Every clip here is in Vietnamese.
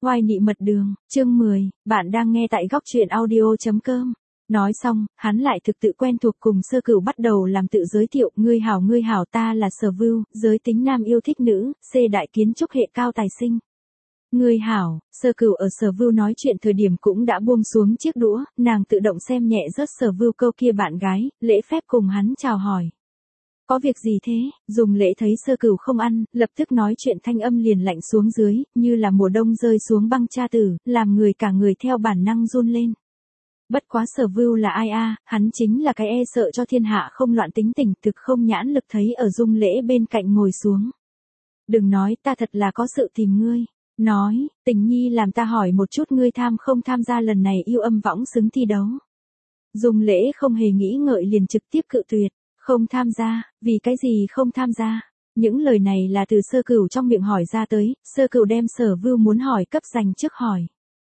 Oai nị mật đường, chương 10, bạn đang nghe tại góc truyện audio.com. Nói xong, hắn lại thực tự quen thuộc cùng Sơ Cửu bắt đầu làm tự giới thiệu, ngươi hảo ta là Sở Vưu, giới tính nam yêu thích nữ, C đại kiến trúc hệ cao tài sinh. Ngươi hảo, Sơ Cửu ở Sở Vưu nói chuyện thời điểm cũng đã buông xuống chiếc đũa, nàng tự động xem nhẹ rớt Sở Vưu câu kia bạn gái, lễ phép cùng hắn chào hỏi. Có việc gì thế? Dùng lễ thấy Sơ Cửu không ăn, lập tức nói chuyện thanh âm liền lạnh xuống dưới, như là mùa đông rơi xuống băng cha tử, làm người cả người theo bản năng run lên. Bất quá Sở Vưu là ai a, hắn chính là cái e sợ cho thiên hạ không loạn tính tình, thực không nhãn lực thấy ở Dung lễ bên cạnh ngồi xuống. Đừng nói, ta thật là có sự tìm ngươi. Nói, Tình Nhi làm ta hỏi một chút ngươi tham không tham gia lần này yêu âm võng xứng thi đấu. Dung lễ không hề nghĩ ngợi liền trực tiếp cự tuyệt. Không tham gia, vì cái gì không tham gia? Những lời này là từ Sơ Cửu trong miệng hỏi ra tới, Sơ Cửu đem Sở Vưu muốn hỏi cấp dành trước hỏi.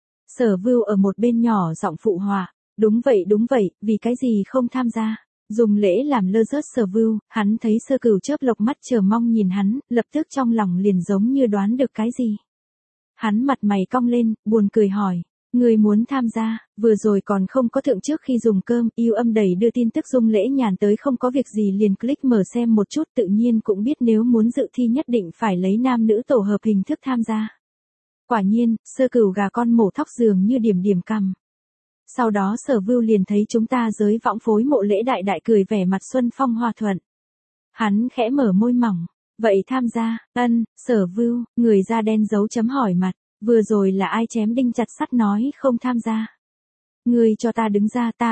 Sở Vưu ở một bên nhỏ giọng phụ họa, đúng vậy, vì cái gì không tham gia? Dùng lễ làm lơ rớt Sở Vưu, hắn thấy Sơ Cửu chớp lộc mắt chờ mong nhìn hắn, lập tức trong lòng liền giống như đoán được cái gì. Hắn mặt mày cong lên, buồn cười hỏi. Người muốn tham gia, vừa rồi còn không có thượng trước khi dùng cơm, yêu âm đầy đưa tin tức Dung lễ nhàn tới không có việc gì liền click mở xem một chút, tự nhiên cũng biết nếu muốn dự thi nhất định phải lấy nam nữ tổ hợp hình thức tham gia. Quả nhiên, Sơ Cửu gà con mổ thóc dường như điểm cằm. Sau đó Sở Vưu liền thấy chúng ta giới võng phối mộ lễ đại cười vẻ mặt xuân phong hòa thuận. Hắn khẽ mở môi mỏng, vậy tham gia, Sở Vưu, người da đen dấu chấm hỏi mặt. Vừa rồi là ai chém đinh chặt sắt nói không tham gia. Ngươi cho ta đứng ra ta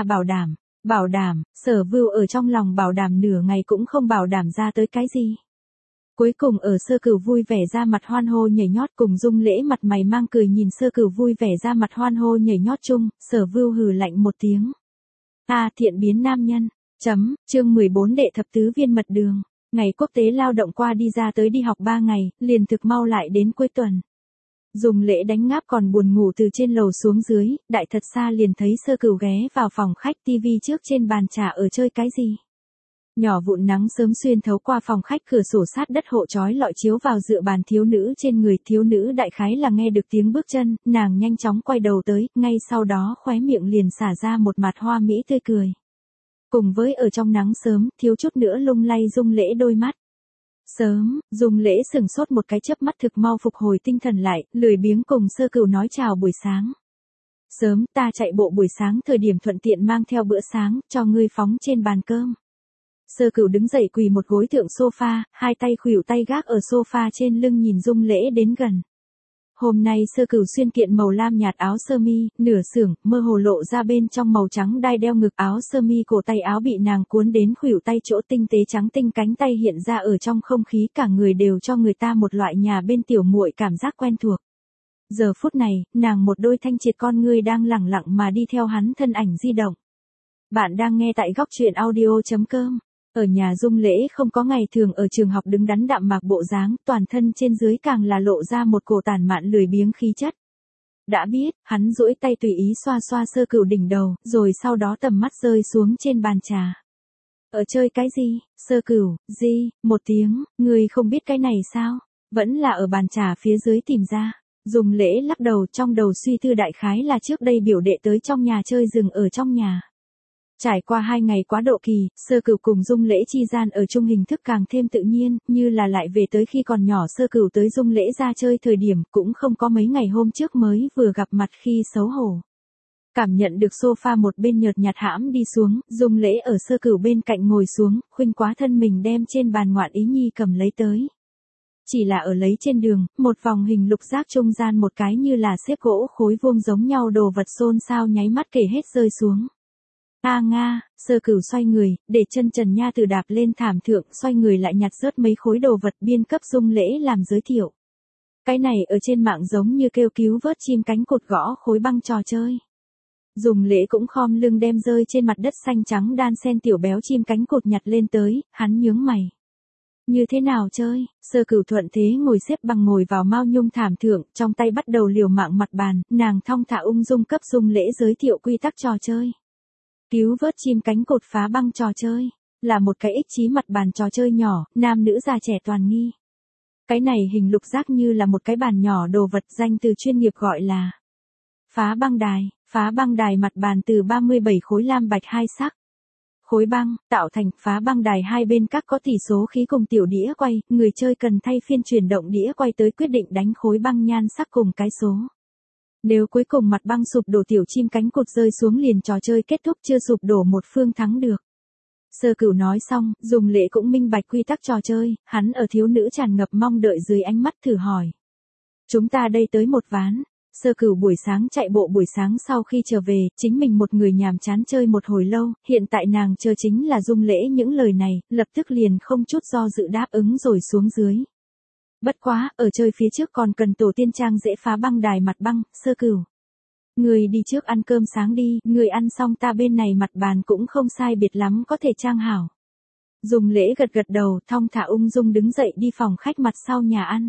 bảo đảm, Sở Vưu ở trong lòng bảo đảm nửa ngày cũng không bảo đảm ra tới cái gì. Cuối cùng ở Sơ Cửu vui vẻ ra mặt hoan hô nhảy nhót cùng Dung lễ mặt mày mang cười nhìn Sơ Cửu vui vẻ ra mặt hoan hô nhảy nhót chung, Sở Vưu hừ lạnh một tiếng. Thiện biến nam nhân, chương 14 đệ thập tứ viên mật đường, ngày quốc tế lao động qua đi ra tới đi học 3 ngày, liền thực mau lại đến cuối tuần. Dùng lễ đánh ngáp còn buồn ngủ từ trên lầu xuống dưới, đại thật xa liền thấy Sơ Cửu ghé vào phòng khách tivi trước trên bàn trà ở chơi cái gì. Nhỏ vụn nắng sớm xuyên thấu qua phòng khách cửa sổ sát đất hộ chói lọi chiếu vào dựa bàn thiếu nữ trên người, thiếu nữ đại khái là nghe được tiếng bước chân, nàng nhanh chóng quay đầu tới, ngay sau đó khóe miệng liền xả ra một mặt hoa mỹ tươi cười. Cùng với ở trong nắng sớm, thiếu chút nữa lung lay Dung lễ đôi mắt. Sớm, Dung lễ sừng sốt một cái chớp mắt thực mau phục hồi tinh thần lại, lười biếng cùng Sơ Cửu nói chào buổi sáng. Sớm, ta chạy bộ buổi sáng thời điểm thuận tiện mang theo bữa sáng, cho ngươi phóng trên bàn cơm. Sơ Cửu đứng dậy quỳ một gối thượng sofa, hai tay khuỷu tay gác ở sofa trên lưng nhìn Dung lễ đến gần. Hôm nay Sơ Cửu xuyên kiện màu lam nhạt áo sơ mi, nửa xưởng, mơ hồ lộ ra bên trong màu trắng đai đeo ngực, áo sơ mi cổ tay áo bị nàng cuốn đến khuỷu tay chỗ tinh tế trắng tinh, cánh tay hiện ra ở trong không khí, cả người đều cho người ta một loại nhà bên tiểu muội cảm giác quen thuộc. Giờ phút này, nàng một đôi thanh triệt con ngươi đang lẳng lặng mà đi theo hắn thân ảnh di động. Bạn đang nghe tại góc truyện audio.com. Ở nhà Dung lễ không có ngày thường ở trường học đứng đắn đạm mạc bộ dáng, toàn thân trên dưới càng là lộ ra một cổ tàn mạn lười biếng khí chất. Đã biết, hắn duỗi tay tùy ý xoa xoa Sơ Cửu đỉnh đầu, rồi sau đó tầm mắt rơi xuống trên bàn trà. Ở chơi cái gì? Sơ Cửu, một tiếng, ngươi không biết cái này sao? Vẫn là ở bàn trà phía dưới tìm ra. Dung lễ lắc đầu, trong đầu suy tư đại khái là trước đây biểu đệ tới trong nhà chơi rừng ở trong nhà. Trải qua 2 ngày quá độ kỳ, Sơ Cửu cùng Dung lễ chi gian ở chung hình thức càng thêm tự nhiên, như là lại về tới khi còn nhỏ Sơ Cửu tới Dung lễ ra chơi thời điểm, cũng không có mấy ngày hôm trước mới vừa gặp mặt khi xấu hổ. Cảm nhận được sofa một bên nhợt nhạt hãm đi xuống, Dung lễ ở Sơ Cửu bên cạnh ngồi xuống, khuynh quá thân mình đem trên bàn ngoạn ý nhi cầm lấy tới. Chỉ là ở lấy trên đường, một vòng hình lục giác trung gian một cái như là xếp gỗ khối vuông giống nhau đồ vật xôn xao nháy mắt kể hết rơi xuống. Nga, Sơ Cửu xoay người, để chân trần nha từ đạp lên thảm thượng, xoay người lại nhặt rớt mấy khối đồ vật biên cấp Dung lễ làm giới thiệu. Cái này ở trên mạng giống như kêu cứu vớt chim cánh cụt gõ khối băng trò chơi. Dung lễ cũng khom lưng đem rơi trên mặt đất xanh trắng đan xen tiểu béo chim cánh cụt nhặt lên tới, hắn nhướng mày. Như thế nào chơi? Sơ Cửu thuận thế ngồi xếp bằng ngồi vào mao nhung thảm thượng, trong tay bắt đầu liều mạng mặt bàn, nàng thong thả ung dung cấp Dung lễ giới thiệu quy tắc trò chơi. Cứu vớt chim cánh cụt phá băng trò chơi, là một cái ích trí mặt bàn trò chơi nhỏ, nam nữ già trẻ toàn nghi. Cái này hình lục giác như là một cái bàn nhỏ đồ vật, danh từ chuyên nghiệp gọi là phá băng đài. Phá băng đài mặt bàn từ 37 khối lam bạch hai sắc. Khối băng, tạo thành phá băng đài hai bên các có tỷ số khí cùng tiểu đĩa quay, người chơi cần thay phiên chuyển động đĩa quay tới quyết định đánh khối băng nhan sắc cùng cái số. Nếu cuối cùng mặt băng sụp đổ tiểu chim cánh cụt rơi xuống liền trò chơi kết thúc, chưa sụp đổ một phương thắng được. Sơ Cửu nói xong, Dung Lễ cũng minh bạch quy tắc trò chơi, hắn ở thiếu nữ tràn ngập mong đợi dưới ánh mắt thử hỏi. Chúng ta đây tới một ván. Sơ Cửu buổi sáng chạy bộ buổi sáng sau khi trở về, chính mình một người nhàm chán chơi một hồi lâu, hiện tại nàng chờ chính là Dung Lễ những lời này, lập tức liền không chút do dự đáp ứng rồi xuống dưới. Bất quá, ở chơi phía trước còn cần tổ tiên trang dễ phá băng đài mặt băng. Sơ Cửu, người đi trước ăn cơm sáng đi, người ăn xong ta bên này mặt bàn cũng không sai biệt lắm có thể trang hảo. Dung Lễ gật gật đầu, thong thả ung dung đứng dậy đi phòng khách mặt sau nhà ăn.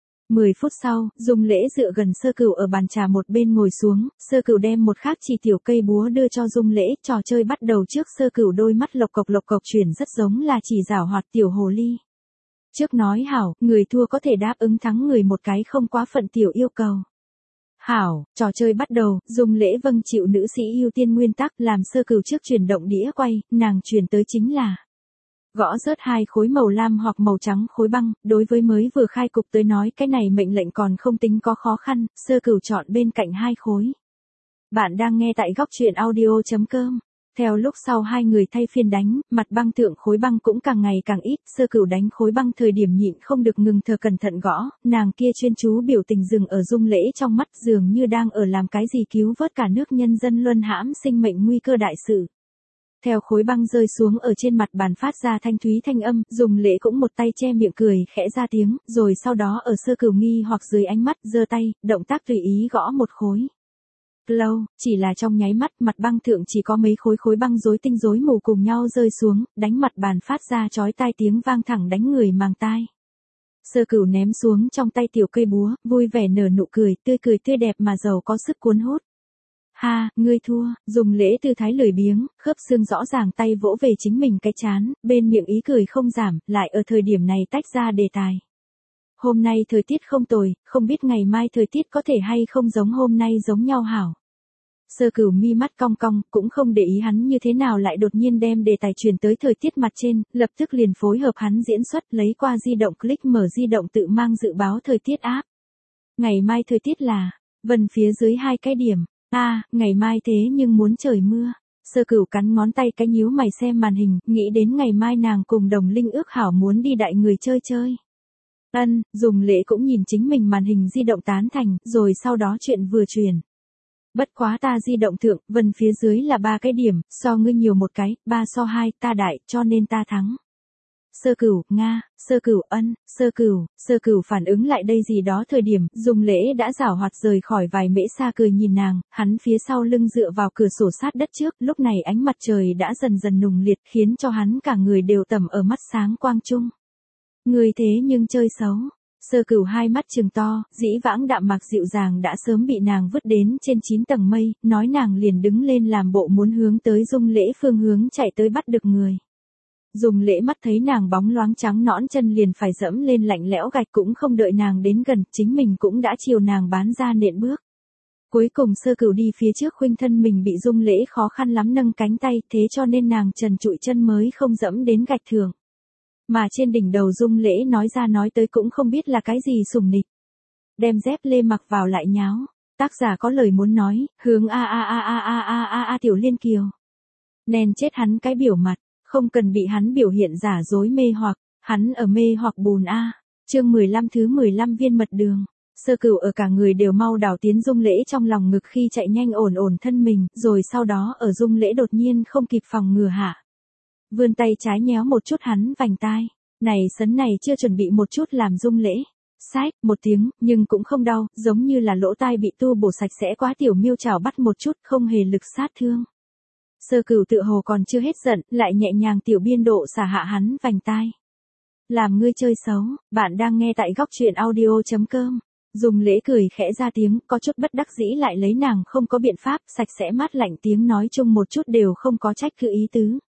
10 phút sau, Dung Lễ dựa gần Sơ Cửu ở bàn trà một bên ngồi xuống, Sơ Cửu đem một khác chỉ tiểu cây búa đưa cho Dung Lễ, trò chơi bắt đầu trước. Sơ Cửu đôi mắt lộc cộc chuyển rất giống là chỉ giảo hoạt tiểu hồ ly. Trước nói hảo, người thua có thể đáp ứng thắng người một cái không quá phận tiểu yêu cầu. Hảo, trò chơi bắt đầu, Dung Lễ vâng chịu nữ sĩ ưu tiên nguyên tắc, làm Sơ Cửu trước chuyển động đĩa quay, nàng chuyển tới chính là gõ rớt hai khối màu lam hoặc màu trắng khối băng. Đối với mới vừa khai cục tới nói cái này mệnh lệnh còn không tính có khó khăn. Sơ Cửu chọn bên cạnh hai khối. Bạn đang nghe tại góc truyện audio.com. Theo lúc sau hai người thay phiên đánh, mặt băng thượng khối băng cũng càng ngày càng ít. Sơ Cửu đánh khối băng thời điểm nhịn không được ngừng thở cẩn thận gõ, nàng kia chuyên chú biểu tình dừng ở Dung Lễ trong mắt, dường như đang ở làm cái gì cứu vớt cả nước nhân dân luân hãm sinh mệnh nguy cơ đại sự. Theo khối băng rơi xuống ở trên mặt bàn phát ra thanh thúy thanh âm, Dung Lễ cũng một tay che miệng cười khẽ ra tiếng, rồi sau đó ở Sơ Cửu nghi hoặc dưới ánh mắt giơ tay, động tác tùy ý gõ một khối. Lâu, chỉ là trong nháy mắt, mặt băng thượng chỉ có mấy khối băng rối tinh rối mù cùng nhau rơi xuống, đánh mặt bàn phát ra chói tai tiếng vang thẳng đánh người màng tai. Sơ Cửu ném xuống trong tay tiểu cây búa, vui vẻ nở nụ cười tươi đẹp mà giàu có sức cuốn hút. Ha, ngươi thua. Dung Lễ tư thái lười biếng, khớp xương rõ ràng tay vỗ về chính mình cái trán, bên miệng ý cười không giảm, lại ở thời điểm này tách ra đề tài. Hôm nay thời tiết không tồi, không biết ngày mai thời tiết có thể hay không giống hôm nay giống nhau hảo. Sơ Cửu mi mắt cong cong, cũng không để ý hắn như thế nào lại đột nhiên đem đề tài truyền tới thời tiết mặt trên, lập tức liền phối hợp hắn diễn xuất, lấy qua di động click mở di động tự mang dự báo thời tiết app. Ngày mai thời tiết là vân phía dưới hai cái điểm. Ngày mai thế nhưng muốn trời mưa. Sơ Cửu cắn ngón tay cái nhíu mày xem màn hình, nghĩ đến ngày mai nàng cùng Đồng Linh ước hảo muốn đi đại người chơi. Dung Lễ cũng nhìn chính mình màn hình di động tán thành, rồi sau đó chuyện vừa truyền. Bất quá ta di động thượng, vân phía dưới là 3 cái điểm, so ngươi nhiều một cái, 3 so 2, ta đại, cho nên ta thắng. Sơ Cửu, Nga, Sơ Cửu, Sơ Cửu phản ứng lại đây gì đó thời điểm, Dung Lễ đã giảo hoạt rời khỏi vài mễ xa cười nhìn nàng, hắn phía sau lưng dựa vào cửa sổ sát đất trước, lúc này ánh mặt trời đã dần dần nùng liệt khiến cho hắn cả người đều tẩm ở mắt sáng quang trung. Người thế nhưng chơi xấu. Sơ Cửu hai mắt trừng to, dĩ vãng đạm mạc dịu dàng đã sớm bị nàng vứt đến trên 9 tầng mây, nói nàng liền đứng lên làm bộ muốn hướng tới Dung Lễ phương hướng chạy tới bắt được người. Dung Lễ mắt thấy nàng bóng loáng trắng nõn chân liền phải dẫm lên lạnh lẽo gạch, cũng không đợi nàng đến gần, chính mình cũng đã chiều nàng bán ra nện bước. Cuối cùng Sơ Cửu đi phía trước khuynh thân mình bị Dung Lễ khó khăn lắm nâng cánh tay, thế cho nên nàng trần trụi chân mới không dẫm đến gạch thường. Mà trên đỉnh đầu Dung Lễ nói ra nói tới cũng không biết là cái gì sủng nịch. Đem dép lê mặc vào lại nháo. Tác giả có lời muốn nói, hướng tiểu liên kiều. Nền chết hắn cái biểu mặt, không cần bị hắn biểu hiện giả dối mê hoặc, hắn ở mê hoặc bùn a. Chương 15 thứ 15 viên mật đường. Sơ Cửu ở cả người đều mau đảo tiến Dung Lễ trong lòng ngực khi chạy nhanh ổn thân mình, rồi sau đó ở Dung Lễ đột nhiên không kịp phòng ngừa hạ. Vươn tay trái nhéo một chút hắn vành tai. Này sấn này chưa chuẩn bị một chút làm Dung Lễ. Xách, một tiếng, nhưng cũng không đau, giống như là lỗ tai bị tu bổ sạch sẽ quá tiểu miêu chảo bắt một chút, không hề lực sát thương. Sơ Cửu tựa hồ còn chưa hết giận, lại nhẹ nhàng tiểu biên độ xả hạ hắn vành tai. Làm ngươi chơi xấu, bạn đang nghe tại góc truyện audio.com. Dung Lễ cười khẽ ra tiếng, có chút bất đắc dĩ lại lấy nàng không có biện pháp, sạch sẽ mát lạnh tiếng nói chung một chút đều không có trách cứ ý tứ.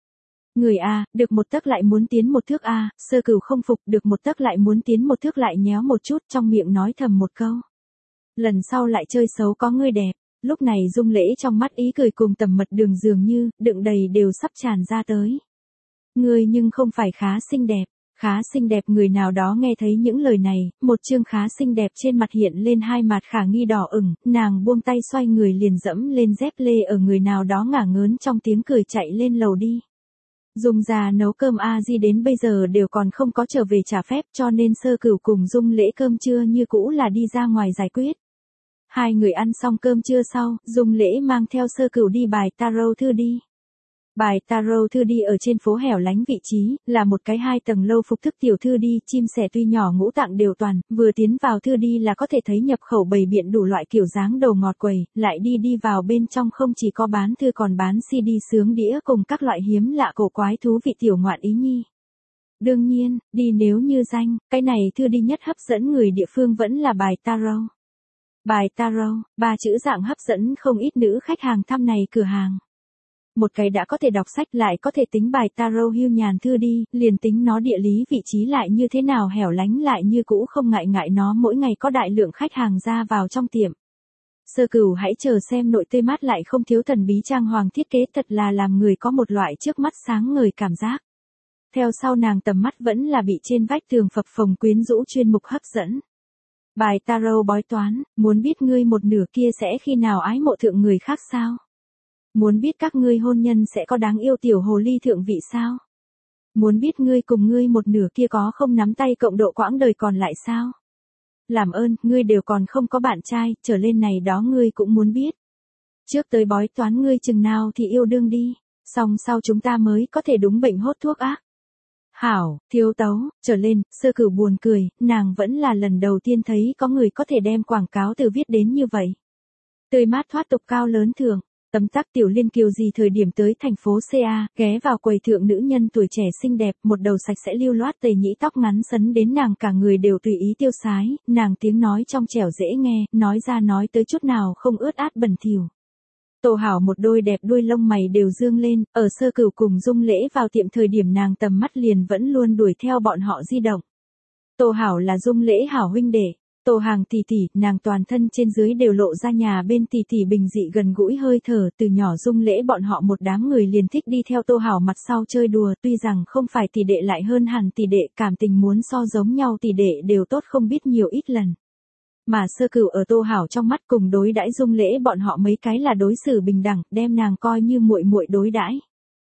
Người a, được một tấc lại muốn tiến một thước a, Sơ Cửu không phục, được một tấc lại muốn tiến một thước lại nhéo một chút, trong miệng nói thầm một câu. Lần sau lại chơi xấu có ngươi đẹp. Lúc này Dung Lễ trong mắt ý cười cùng tầm mật đường dường như, đựng đầy đều sắp tràn ra tới. Ngươi nhưng không phải khá xinh đẹp. Khá xinh đẹp, người nào đó nghe thấy những lời này, một chương khá xinh đẹp trên mặt hiện lên hai mặt khả nghi đỏ ửng, nàng buông tay xoay người liền dẫm lên dép lê ở người nào đó ngả ngớn trong tiếng cười chạy lên lầu đi. Dung gia nấu cơm a di đến bây giờ đều còn không có trở về trả phép, cho nên Sơ Cửu cùng Dung Lễ cơm trưa như cũ là đi ra ngoài giải quyết. Hai người ăn xong cơm trưa sau, Dung Lễ mang theo Sơ Cửu đi bài tarot thư đi. Bài tarot thư đi ở trên phố hẻo lánh vị trí, là một cái 2 tầng lâu phục thức tiểu thư đi, chim sẻ tuy nhỏ ngũ tạng đều toàn, vừa tiến vào thư đi là có thể thấy nhập khẩu bày biện đủ loại kiểu dáng đầu ngọt quầy, lại đi vào bên trong không chỉ có bán thư còn bán CD sướng đĩa cùng các loại hiếm lạ cổ quái thú vị tiểu ngoạn ý nhi. Đương nhiên, đi nếu như danh, cái này thư đi nhất hấp dẫn người địa phương vẫn là bài tarot. Bài tarot, 3 chữ dạng hấp dẫn không ít nữ khách hàng thăm này cửa hàng. Một cái đã có thể đọc sách lại có thể tính bài tarot hưu nhàn thư đi, liền tính nó địa lý vị trí lại như thế nào hẻo lánh lại như cũ không ngại nó mỗi ngày có đại lượng khách hàng ra vào trong tiệm. Sơ Cửu hãy chờ xem nội tươi mát lại không thiếu thần bí trang hoàng thiết kế, thật là làm người có một loại trước mắt sáng ngời cảm giác. Theo sau nàng tầm mắt vẫn là bị trên vách tường phập phồng quyến rũ chuyên mục hấp dẫn. Bài tarot bói toán, muốn biết ngươi một nửa kia sẽ khi nào ái mộ thượng người khác sao? Muốn biết các ngươi hôn nhân sẽ có đáng yêu tiểu hồ ly thượng vị sao? Muốn biết ngươi cùng ngươi một nửa kia có không nắm tay cộng độ quãng đời còn lại sao? Làm ơn, ngươi đều còn không có bạn trai, trở lên này đó ngươi cũng muốn biết. Trước tới bói toán ngươi chừng nào thì yêu đương đi, xong sau chúng ta mới có thể đúng bệnh hốt thuốc ác. Hảo, thiếu tấu, trở lên, Sơ Cửu buồn cười, nàng vẫn là lần đầu tiên thấy có người có thể đem quảng cáo từ viết đến như vậy. Tươi mát thoát tục cao lớn thường. Tấm tắc Tiểu Liên kiều gì thời điểm tới thành phố CA, ghé vào quầy thượng nữ nhân tuổi trẻ xinh đẹp, một đầu sạch sẽ lưu loát tề nhĩ tóc ngắn sấn đến nàng cả người đều tùy ý tiêu sái, nàng tiếng nói trong trẻo dễ nghe, nói ra nói tới chút nào không ướt át bẩn thỉu. Tô Hảo một đôi đẹp đuôi lông mày đều dương lên, ở Sơ Cửu cùng Dung Lễ vào tiệm thời điểm nàng tầm mắt liền vẫn luôn đuổi theo bọn họ di động. Tô Hảo là Dung Lễ hảo huynh đệ. Tô Hàng tỷ tỷ, nàng toàn thân trên dưới đều lộ ra nhà bên tỷ tỷ bình dị gần gũi hơi thở, từ nhỏ Dung Lễ bọn họ một đám người liền thích đi theo Tô Hảo mặt sau chơi đùa, tuy rằng không phải tỷ đệ lại hơn hẳn tỷ đệ, cảm tình muốn so giống nhau tỷ đệ đều tốt không biết nhiều ít lần. Mà Sơ Cửu ở Tô Hảo trong mắt cùng đối đãi Dung Lễ bọn họ mấy cái là đối xử bình đẳng, đem nàng coi như muội muội đối đãi.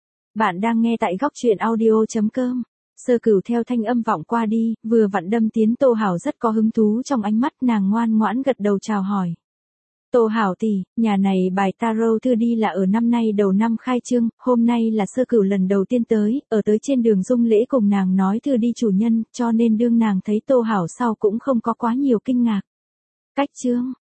Bạn đang nghe tại góc truyện audio.com. Sơ Cửu theo thanh âm vọng qua đi, vừa vặn đâm tiến Tô Hảo rất có hứng thú trong ánh mắt, nàng ngoan ngoãn gật đầu chào hỏi. Tô Hảo tỷ, nhà này bài tarot thư đi là ở năm nay đầu năm khai trương, hôm nay là Sơ Cửu lần đầu tiên tới, ở tới trên đường Dung Lễ cùng nàng nói thư đi chủ nhân, cho nên đương nàng thấy Tô Hảo sau cũng không có quá nhiều kinh ngạc. Cách chương,